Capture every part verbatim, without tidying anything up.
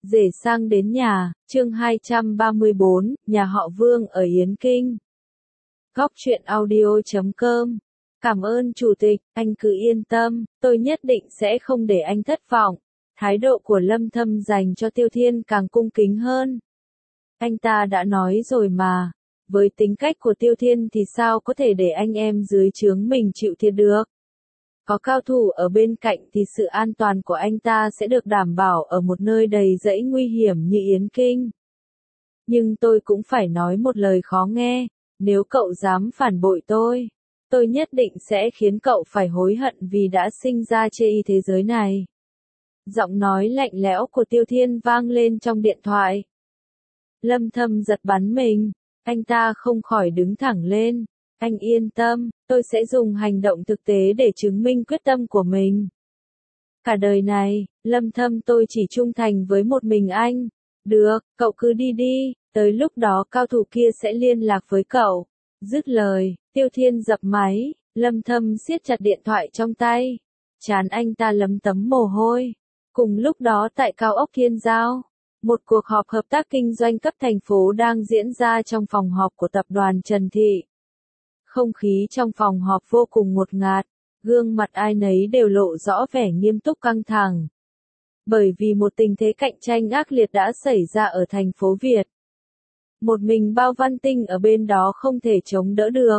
Rể sang đến nhà, chương hai trăm ba mươi bốn, nhà họ Vương ở Yến Kinh. Góc truyện audio chấm com. Cảm ơn chủ tịch, anh cứ yên tâm, tôi nhất định sẽ không để anh thất vọng. Thái độ của Lâm Thâm dành cho Tiêu Thiên càng cung kính hơn. Anh ta đã nói rồi mà, với tính cách của Tiêu Thiên thì sao có thể để anh em dưới trướng mình chịu thiệt được. Có cao thủ ở bên cạnh thì sự an toàn của anh ta sẽ được đảm bảo ở một nơi đầy dẫy nguy hiểm như Yến Kinh. Nhưng tôi cũng phải nói một lời khó nghe, nếu cậu dám phản bội tôi, tôi nhất định sẽ khiến cậu phải hối hận vì đã sinh ra chê y thế giới này. Giọng nói lạnh lẽo của Tiêu Thiên vang lên trong điện thoại. Lâm Thâm giật bắn mình, anh ta không khỏi đứng thẳng lên. Anh yên tâm, tôi sẽ dùng hành động thực tế để chứng minh quyết tâm của mình. Cả đời này, Lâm Thâm tôi chỉ trung thành với một mình anh. Được, cậu cứ đi đi, tới lúc đó cao thủ kia sẽ liên lạc với cậu. Dứt lời, Tiêu Thiên dập máy, Lâm Thâm siết chặt điện thoại trong tay. Trán anh ta lấm tấm mồ hôi. Cùng lúc đó tại cao ốc Thiên Giao, một cuộc họp hợp tác kinh doanh cấp thành phố đang diễn ra trong phòng họp của tập đoàn Trần Thị. Không khí trong phòng họp vô cùng ngột ngạt, gương mặt ai nấy đều lộ rõ vẻ nghiêm túc căng thẳng. Bởi vì một tình thế cạnh tranh ác liệt đã xảy ra ở thành phố Việt. Một mình Bao Văn Tinh ở bên đó không thể chống đỡ được,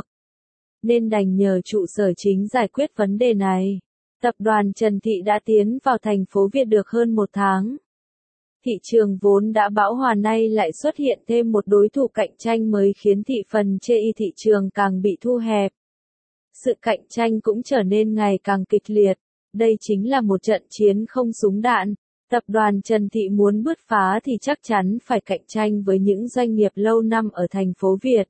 nên đành nhờ trụ sở chính giải quyết vấn đề này. Tập đoàn Trần Thị đã tiến vào thành phố Việt được hơn một tháng. Thị trường vốn đã bão hòa nay lại xuất hiện thêm một đối thủ cạnh tranh mới khiến thị phần chê y thị trường càng bị thu hẹp. Sự cạnh tranh cũng trở nên ngày càng kịch liệt. Đây chính là một trận chiến không súng đạn. Tập đoàn Trần Thị muốn bứt phá thì chắc chắn phải cạnh tranh với những doanh nghiệp lâu năm ở thành phố Việt.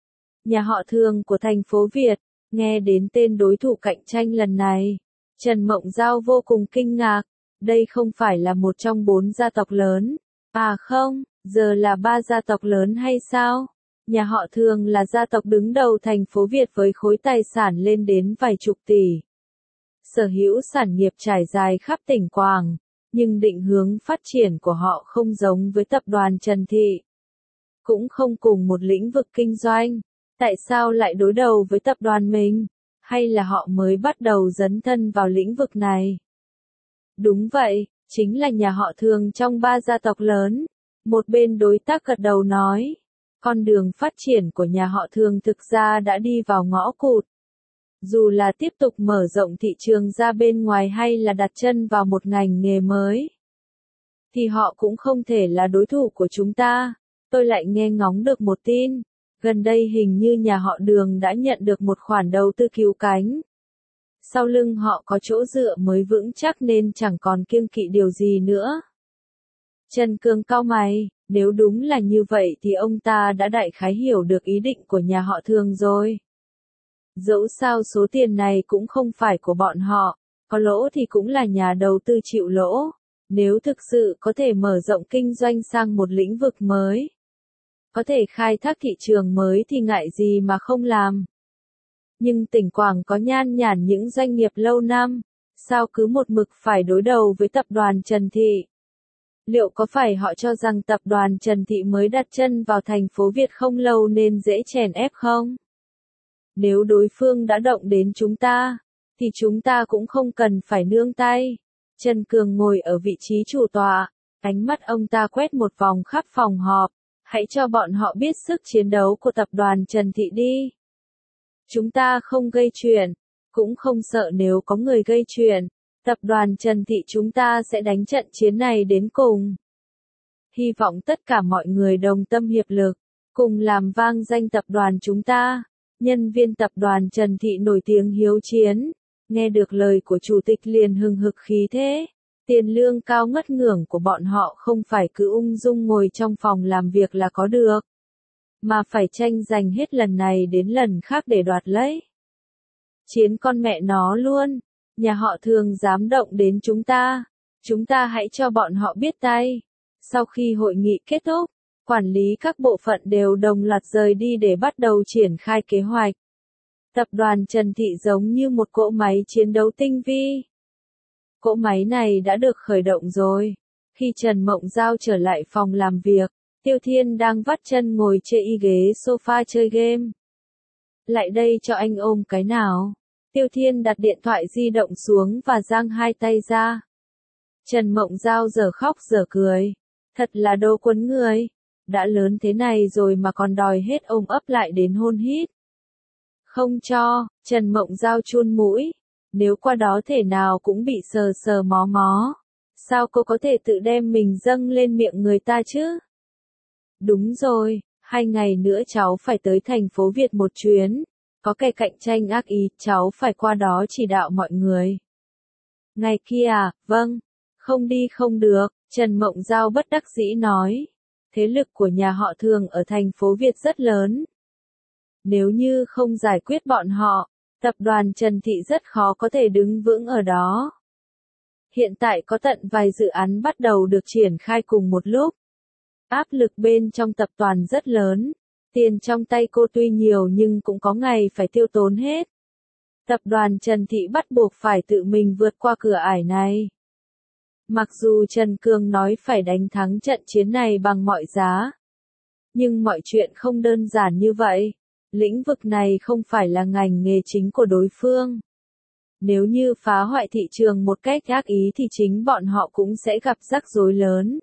Nhà họ Thường của thành phố Việt, nghe đến tên đối thủ cạnh tranh lần này, Trần Mộng Giao vô cùng kinh ngạc. Đây không phải là một trong bốn gia tộc lớn. À không, giờ là ba gia tộc lớn hay sao? Nhà họ Thường là gia tộc đứng đầu thành phố Việt với khối tài sản lên đến vài chục tỷ. Sở hữu sản nghiệp trải dài khắp tỉnh Quảng, nhưng định hướng phát triển của họ không giống với tập đoàn Trần Thị. Cũng không cùng một lĩnh vực kinh doanh. Tại sao lại đối đầu với tập đoàn mình? Hay là họ mới bắt đầu dấn thân vào lĩnh vực này? Đúng vậy, chính là nhà họ Thường trong ba gia tộc lớn. Một bên đối tác gật đầu nói, con đường phát triển của nhà họ Thường thực ra đã đi vào ngõ cụt. Dù là tiếp tục mở rộng thị trường ra bên ngoài hay là đặt chân vào một ngành nghề mới, thì họ cũng không thể là đối thủ của chúng ta. Tôi lại nghe ngóng được một tin, gần đây hình như nhà họ Đường đã nhận được một khoản đầu tư cứu cánh. Sau lưng họ có chỗ dựa mới vững chắc nên chẳng còn kiêng kỵ điều gì nữa. Trần Cường cau mày, nếu đúng là như vậy thì ông ta đã đại khái hiểu được ý định của nhà họ Thường rồi. Dẫu sao số tiền này cũng không phải của bọn họ, có lỗ thì cũng là nhà đầu tư chịu lỗ. Nếu thực sự có thể mở rộng kinh doanh sang một lĩnh vực mới, có thể khai thác thị trường mới thì ngại gì mà không làm. Nhưng tỉnh Quảng có nhan nhản những doanh nghiệp lâu năm, sao cứ một mực phải đối đầu với tập đoàn Trần Thị? Liệu có phải họ cho rằng tập đoàn Trần Thị mới đặt chân vào thành phố Việt không lâu nên dễ chèn ép không? Nếu đối phương đã động đến chúng ta, thì chúng ta cũng không cần phải nương tay. Trần Cường ngồi ở vị trí chủ tọa, ánh mắt ông ta quét một vòng khắp phòng họp. Hãy cho bọn họ biết sức chiến đấu của tập đoàn Trần Thị đi. Chúng ta không gây chuyện, cũng không sợ nếu có người gây chuyện. Tập đoàn Trần Thị chúng ta sẽ đánh trận chiến này đến cùng. Hy vọng tất cả mọi người đồng tâm hiệp lực, cùng làm vang danh tập đoàn chúng ta. Nhân viên tập đoàn Trần Thị nổi tiếng hiếu chiến, nghe được lời của chủ tịch liền hừng hực khí thế. Tiền lương cao ngất ngưởng của bọn họ không phải cứ ung dung ngồi trong phòng làm việc là có được, mà phải tranh giành hết lần này đến lần khác để đoạt lấy. Chiến con mẹ nó luôn, nhà họ Thường dám động đến chúng ta, chúng ta hãy cho bọn họ biết tay. Sau khi hội nghị kết thúc, quản lý các bộ phận đều đồng loạt rời đi để bắt đầu triển khai kế hoạch. Tập đoàn Trần Thị giống như một cỗ máy chiến đấu tinh vi. Cỗ máy này đã được khởi động rồi. Khi Trần Mộng Giao trở lại phòng làm việc, Tiêu Thiên đang vắt chân ngồi trên y ghế sofa chơi game. Lại đây cho anh ôm cái nào. Tiêu Thiên đặt điện thoại di động xuống và giang hai tay ra. Trần Mộng Giao giờ khóc giờ cười. Thật là đồ quấn người. Đã lớn thế này rồi mà còn đòi hết ôm ấp lại đến hôn hít. Không cho, Trần Mộng Giao chun mũi. Nếu qua đó thể nào cũng bị sờ sờ mó mó. Sao cô có thể tự đem mình dâng lên miệng người ta chứ? Đúng rồi, hai ngày nữa cháu phải tới thành phố Việt một chuyến. Có kẻ cạnh tranh ác ý, cháu phải qua đó chỉ đạo mọi người. Ngày kia à, vâng. Không đi không được, Trần Mộng Giao bất đắc dĩ nói. Thế lực của nhà họ Thường ở thành phố Việt rất lớn. Nếu như không giải quyết bọn họ, tập đoàn Trần Thị rất khó có thể đứng vững ở đó. Hiện tại có tận vài dự án bắt đầu được triển khai cùng một lúc. Áp lực bên trong tập đoàn rất lớn. Tiền trong tay cô tuy nhiều nhưng cũng có ngày phải tiêu tốn hết. Tập đoàn Trần Thị bắt buộc phải tự mình vượt qua cửa ải này. Mặc dù Trần Cường nói phải đánh thắng trận chiến này bằng mọi giá. Nhưng mọi chuyện không đơn giản như vậy. Lĩnh vực này không phải là ngành nghề chính của đối phương. Nếu như phá hoại thị trường một cách ác ý thì chính bọn họ cũng sẽ gặp rắc rối lớn.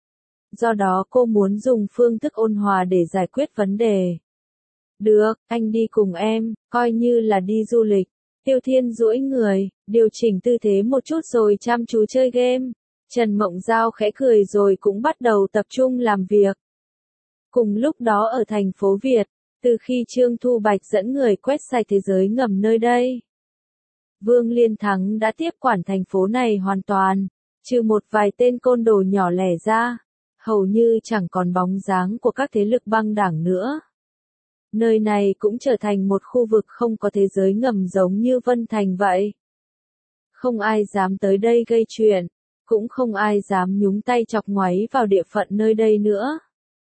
Do đó cô muốn dùng phương thức ôn hòa để giải quyết vấn đề. Được, anh đi cùng em, coi như là đi du lịch. Tiêu Thiên duỗi người, điều chỉnh tư thế một chút rồi chăm chú chơi game. Trần Mộng Giao khẽ cười rồi cũng bắt đầu tập trung làm việc. Cùng lúc đó ở thành phố Việt, từ khi Trương Thu Bạch dẫn người quét sạch thế giới ngầm nơi đây, Vương Liên Thắng đã tiếp quản thành phố này hoàn toàn, trừ một vài tên côn đồ nhỏ lẻ ra, hầu như chẳng còn bóng dáng của các thế lực băng đảng nữa. Nơi này cũng trở thành một khu vực không có thế giới ngầm giống như Vân Thành vậy. Không ai dám tới đây gây chuyện, cũng không ai dám nhúng tay chọc ngoáy vào địa phận nơi đây nữa.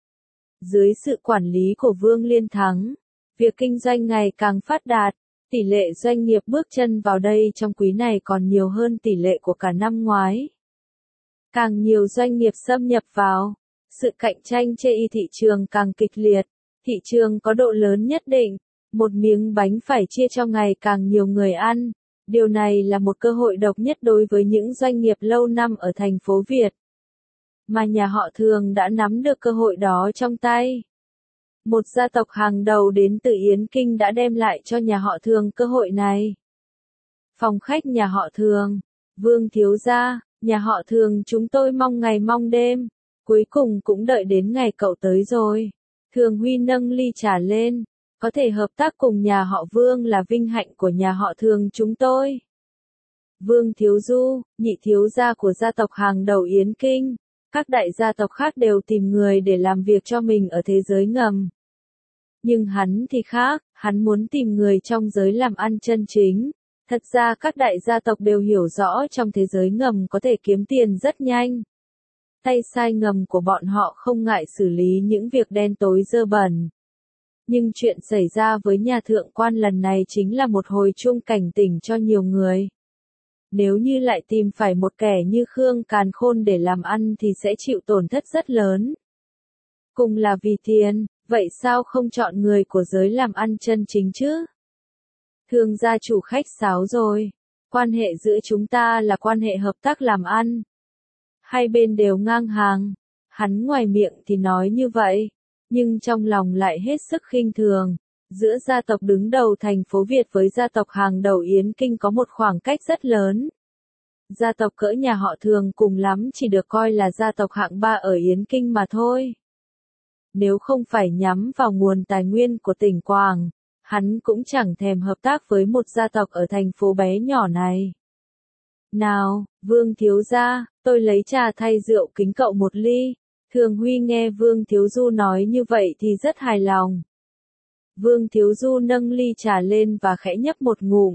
Dưới sự quản lý của Vương Liên Thắng, việc kinh doanh ngày càng phát đạt, tỷ lệ doanh nghiệp bước chân vào đây trong quý này còn nhiều hơn tỷ lệ của cả năm ngoái. Càng nhiều doanh nghiệp xâm nhập vào, sự cạnh tranh trên thị trường càng kịch liệt, thị trường có độ lớn nhất định, một miếng bánh phải chia cho ngày càng nhiều người ăn. Điều này là một cơ hội độc nhất đối với những doanh nghiệp lâu năm ở thành phố Việt. Mà nhà họ Thường đã nắm được cơ hội đó trong tay. Một gia tộc hàng đầu đến từ Yến Kinh đã đem lại cho nhà họ Thường cơ hội này. Phòng khách nhà họ Thường, Vương thiếu gia, nhà họ Thường chúng tôi mong ngày mong đêm, cuối cùng cũng đợi đến ngày cậu tới rồi. Thường Huy nâng ly trà lên, có thể hợp tác cùng nhà họ Vương là vinh hạnh của nhà họ Thường chúng tôi. Vương Thiếu Du, nhị thiếu gia của gia tộc hàng đầu Yến Kinh, các đại gia tộc khác đều tìm người để làm việc cho mình ở thế giới ngầm. Nhưng hắn thì khác, hắn muốn tìm người trong giới làm ăn chân chính. Thật ra các đại gia tộc đều hiểu rõ trong thế giới ngầm có thể kiếm tiền rất nhanh. Tay sai ngầm của bọn họ không ngại xử lý những việc đen tối dơ bẩn. Nhưng chuyện xảy ra với nhà thượng quan lần này chính là một hồi chuông cảnh tỉnh cho nhiều người. Nếu như lại tìm phải một kẻ như Khương Càn Khôn để làm ăn thì sẽ chịu tổn thất rất lớn. Cùng là vì tiền, vậy sao không chọn người của giới làm ăn chân chính chứ? Thương gia chủ khách sáo rồi. Quan hệ giữa chúng ta là quan hệ hợp tác làm ăn. Hai bên đều ngang hàng. Hắn ngoài miệng thì nói như vậy, nhưng trong lòng lại hết sức khinh thường. Giữa gia tộc đứng đầu thành phố Việt với gia tộc hàng đầu Yến Kinh có một khoảng cách rất lớn. Gia tộc cỡ nhà họ Thường cùng lắm chỉ được coi là gia tộc hạng ba ở Yến Kinh mà thôi. Nếu không phải nhắm vào nguồn tài nguyên của tỉnh Quảng, hắn cũng chẳng thèm hợp tác với một gia tộc ở thành phố bé nhỏ này. Nào, Vương thiếu gia, tôi lấy trà thay rượu kính cậu một ly. Thường Huy nghe Vương Thiếu Du nói như vậy thì rất hài lòng. Vương Thiếu Du nâng ly trà lên và khẽ nhấp một ngụm.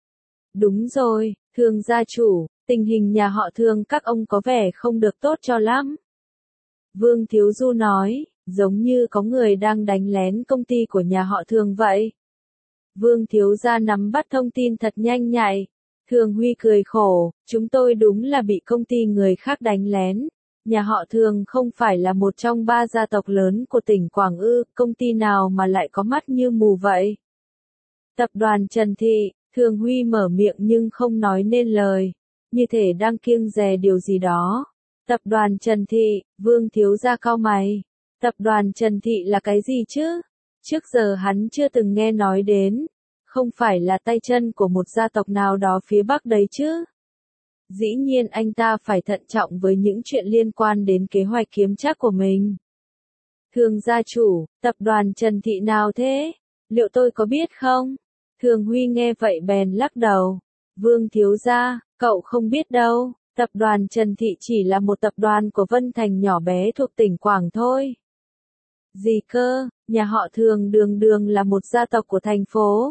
Đúng rồi, Thường gia chủ, tình hình nhà họ Thường các ông có vẻ không được tốt cho lắm. Vương Thiếu Du nói, giống như có người đang đánh lén công ty của nhà họ Thường vậy. Vương Thiếu gia nắm bắt thông tin thật nhanh nhạy. Thường Huy cười khổ, chúng tôi đúng là bị công ty người khác đánh lén. Nhà họ Thường không phải là một trong ba gia tộc lớn của tỉnh Quảng ư, công ty nào mà lại có mắt như mù vậy? Tập đoàn Trần Thị, Thường Huy mở miệng nhưng không nói nên lời, như thể đang kiêng dè điều gì đó. Tập đoàn Trần Thị, Vương thiếu gia cau mày. Tập đoàn Trần Thị là cái gì chứ? Trước giờ hắn chưa từng nghe nói đến. Không phải là tay chân của một gia tộc nào đó phía Bắc đấy chứ? Dĩ nhiên anh ta phải thận trọng với những chuyện liên quan đến kế hoạch kiếm trác của mình. Thường gia chủ, tập đoàn Trần Thị nào thế? Liệu tôi có biết không? Thường Huy nghe vậy bèn lắc đầu. Vương thiếu gia, cậu không biết đâu, tập đoàn Trần Thị chỉ là một tập đoàn của Vân Thành nhỏ bé thuộc tỉnh Quảng thôi. Gì cơ, nhà họ Thường đường đường là một gia tộc của thành phố.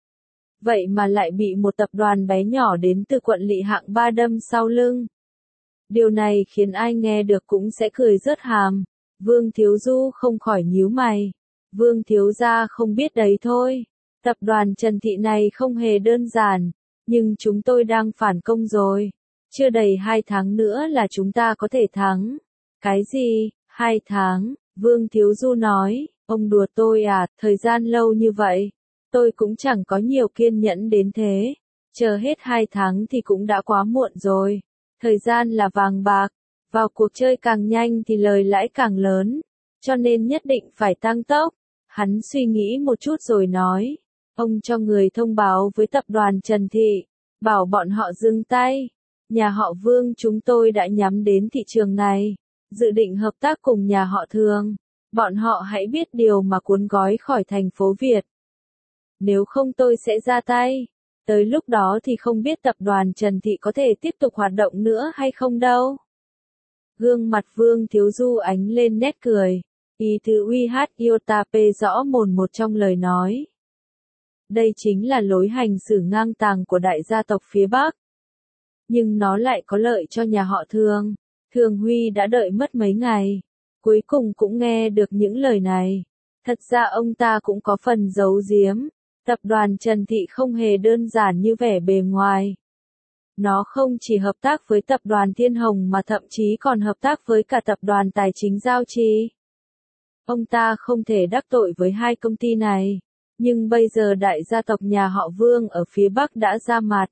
Vậy mà lại bị một tập đoàn bé nhỏ đến từ quận Lỵ hạng ba đâm sau lưng. Điều này khiến ai nghe được cũng sẽ cười rớt hàm. Vương Thiếu Du không khỏi nhíu mày. Vương Thiếu gia không biết đấy thôi. Tập đoàn Trần Thị này không hề đơn giản. Nhưng chúng tôi đang phản công rồi. Chưa đầy hai tháng nữa là chúng ta có thể thắng. Cái gì? Hai tháng? Vương Thiếu Du nói. Ông đùa tôi à, thời gian lâu như vậy. Tôi cũng chẳng có nhiều kiên nhẫn đến thế. Chờ hết hai tháng thì cũng đã quá muộn rồi. Thời gian là vàng bạc. Vào cuộc chơi càng nhanh thì lời lãi càng lớn. Cho nên nhất định phải tăng tốc. Hắn suy nghĩ một chút rồi nói. Ông cho người thông báo với tập đoàn Trần Thị. Bảo bọn họ dừng tay. Nhà họ Vương chúng tôi đã nhắm đến thị trường này. Dự định hợp tác cùng nhà họ Thường. Bọn họ hãy biết điều mà cuốn gói khỏi thành phố Việt. Nếu không tôi sẽ ra tay. Tới lúc đó thì không biết tập đoàn Trần Thị có thể tiếp tục hoạt động nữa hay không đâu. Gương mặt Vương Thiếu Du ánh lên nét cười. Ý thứ uy hát Iotap rõ mồn một trong lời nói. Đây chính là lối hành xử ngang tàng của đại gia tộc phía Bắc. Nhưng nó lại có lợi cho nhà họ Thường. Thường Huy đã đợi mất mấy ngày. Cuối cùng cũng nghe được những lời này. Thật ra ông ta cũng có phần giấu giếm. Tập đoàn Trần Thị không hề đơn giản như vẻ bề ngoài. Nó không chỉ hợp tác với tập đoàn Thiên Hồng mà thậm chí còn hợp tác với cả tập đoàn Tài chính Giao Trì. Ông ta không thể đắc tội với hai công ty này. Nhưng bây giờ đại gia tộc nhà họ Vương ở phía Bắc đã ra mặt.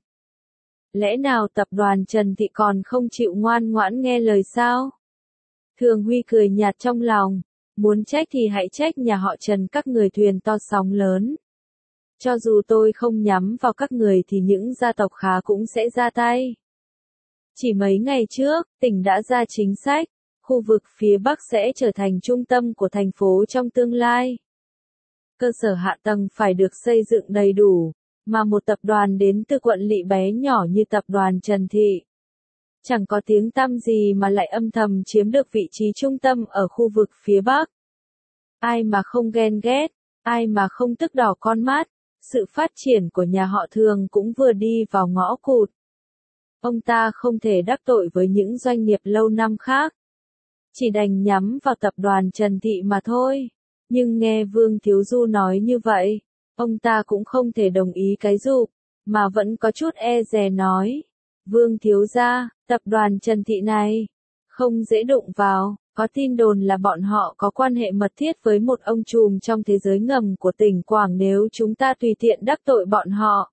Lẽ nào tập đoàn Trần Thị còn không chịu ngoan ngoãn nghe lời sao? Thường Huy cười nhạt trong lòng. Muốn trách thì hãy trách nhà họ Trần các người thuyền to sóng lớn. Cho dù tôi không nhắm vào các người thì những gia tộc khá cũng sẽ ra tay. Chỉ mấy ngày trước, tỉnh đã ra chính sách, khu vực phía Bắc sẽ trở thành trung tâm của thành phố trong tương lai. Cơ sở hạ tầng phải được xây dựng đầy đủ, mà một tập đoàn đến từ quận Lỵ bé nhỏ như tập đoàn Trần Thị. Chẳng có tiếng tăm gì mà lại âm thầm chiếm được vị trí trung tâm ở khu vực phía Bắc. Ai mà không ghen ghét, ai mà không tức đỏ con mắt. Sự phát triển của nhà họ Thường cũng vừa đi vào ngõ cụt. Ông ta không thể đắc tội với những doanh nghiệp lâu năm khác. Chỉ đành nhắm vào tập đoàn Trần Thị mà thôi. Nhưng nghe Vương Thiếu Du nói như vậy, ông ta cũng không thể đồng ý cái giục, mà vẫn có chút e dè nói. Vương Thiếu gia, tập đoàn Trần Thị này, không dễ đụng vào. Có tin đồn là bọn họ có quan hệ mật thiết với một ông trùm trong thế giới ngầm của tỉnh Quảng, nếu chúng ta tùy tiện đắc tội bọn họ.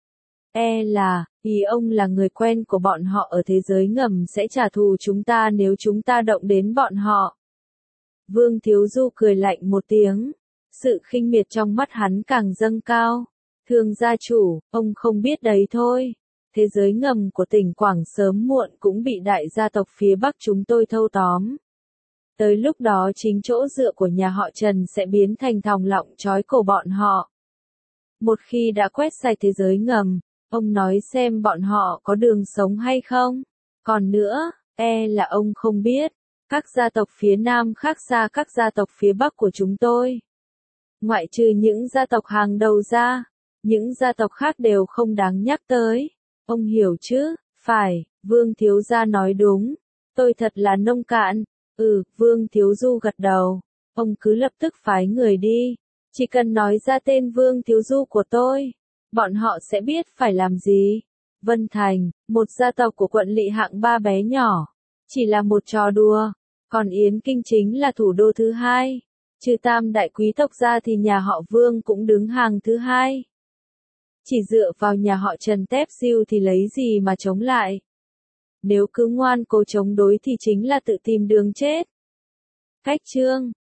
E là, ý ông là người quen của bọn họ ở thế giới ngầm sẽ trả thù chúng ta nếu chúng ta động đến bọn họ. Vương Thiếu Du cười lạnh một tiếng. Sự khinh miệt trong mắt hắn càng dâng cao. Thường gia chủ, ông không biết đấy thôi. Thế giới ngầm của tỉnh Quảng sớm muộn cũng bị đại gia tộc phía Bắc chúng tôi thâu tóm. Tới lúc đó chính chỗ dựa của nhà họ Trần sẽ biến thành thòng lọng trói cổ bọn họ. Một khi đã quét sạch thế giới ngầm, ông nói xem bọn họ có đường sống hay không? Còn nữa, e là ông không biết, các gia tộc phía Nam khác xa các gia tộc phía Bắc của chúng tôi. Ngoại trừ những gia tộc hàng đầu ra, những gia tộc khác đều không đáng nhắc tới. Ông hiểu chứ? Phải, Vương Thiếu gia nói đúng. Tôi thật là nông cạn. Ừ, Vương Thiếu Du gật đầu. Ông cứ lập tức phái người đi. Chỉ cần nói ra tên Vương Thiếu Du của tôi, bọn họ sẽ biết phải làm gì. Vân Thành, một gia tộc của quận Lỵ hạng ba bé nhỏ. chỉ là một trò đùa, còn Yến Kinh chính là thủ đô thứ hai. Trừ tam đại quý tộc ra thì nhà họ Vương cũng đứng hàng thứ hai. Chỉ dựa vào nhà họ Trần tép diêu thì lấy gì mà chống lại. Nếu cứ ngoan cố chống đối thì chính là tự tìm đường chết. Cách chương